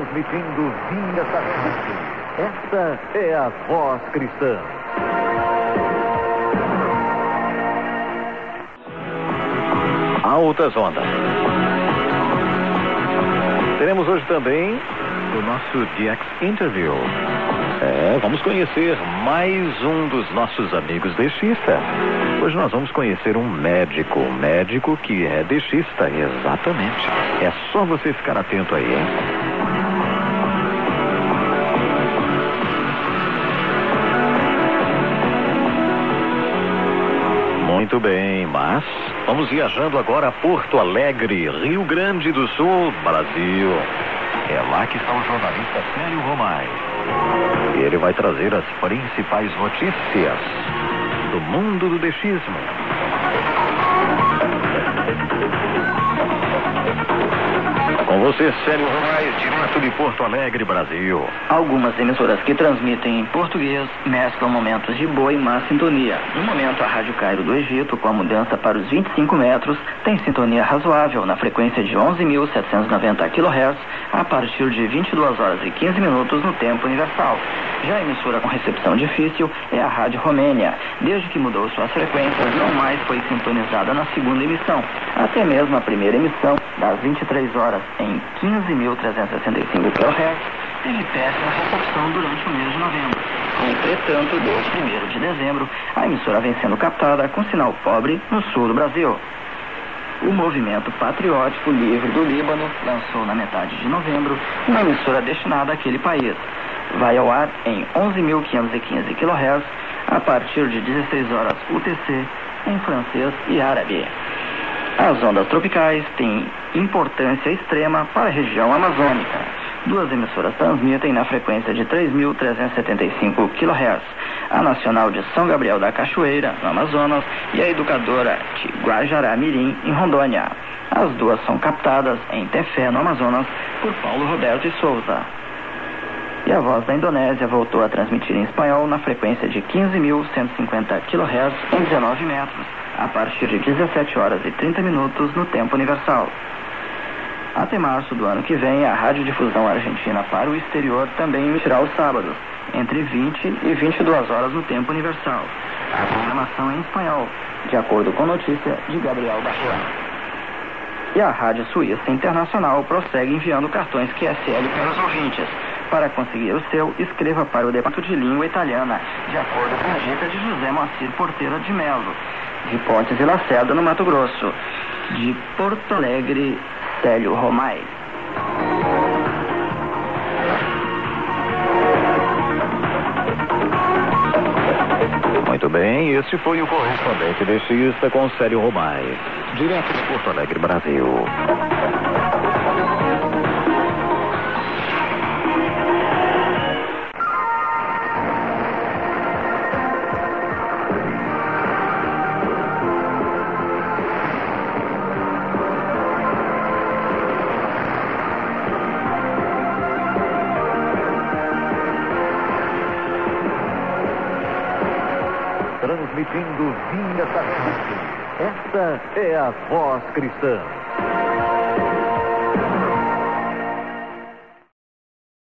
Transmitindo via satélite. Esta é a Voz Cristã. Altas Ondas. Teremos hoje também o nosso DX Interview. Vamos conhecer mais um dos nossos amigos DXista. Hoje nós vamos conhecer um médico que é DXista, exatamente. É só você ficar atento aí, hein? Muito bem, mas vamos viajando agora a Porto Alegre, Rio Grande do Sul, Brasil. É lá que está o jornalista Célio Romai. E ele vai trazer as principais notícias do mundo do DXismo. Com você, Célio Romai, direto de Porto Alegre, Brasil. Algumas emissoras que transmitem em português mesclam momentos de boa e má sintonia. No momento, a Rádio Cairo do Egito, com a mudança para os 25 metros, tem sintonia razoável na frequência de 11.790 kHz a partir de 22 horas e 15 minutos no tempo universal. Já a emissora com recepção difícil é a Rádio Romênia. Desde que mudou suas frequências, não mais foi sintonizada na segunda emissão. Até mesmo a primeira emissão, das 23 horas em 15.365 kHz, teve péssima recepção durante o mês de novembro. Entretanto, desde 1º de dezembro, a emissora vem sendo captada com sinal pobre no sul do Brasil. O Movimento Patriótico Livre do Líbano lançou na metade de novembro uma emissora destinada àquele país. Vai ao ar em 11.515 kHz a partir de 16 horas UTC em francês e árabe. As ondas tropicais têm importância extrema para a região amazônica. Duas emissoras transmitem na frequência de 3.375 kHz, a Nacional de São Gabriel da Cachoeira, no Amazonas, e a Educadora de Guajará-Mirim, em Rondônia. As duas são captadas em Tefé, no Amazonas, por Paulo Roberto e Souza. E a Voz da Indonésia voltou a transmitir em espanhol na frequência de 15.150 kHz em 19 metros, a partir de 17 horas e 30 minutos no tempo universal. Até março do ano que vem, a Radiodifusão Argentina para o exterior também emitirá aos sábados, entre 20 e 22 horas no tempo universal. A programação é em espanhol, de acordo com notícia de Gabriel Barreira. E a Rádio Suíça Internacional prossegue enviando cartões QSL para os ouvintes. Para conseguir o seu, escreva para o Departamento de Língua Italiana, de acordo com a dica de José Moacir Porteira de Melo, de Pontes e Lacerda, no Mato Grosso. De Porto Alegre, Célio Romai. Muito bem, este foi o correspondente DXista com Célio Romai, direto de Porto Alegre, Brasil. Transmitindo via satélite. Esta é a Voz Cristã.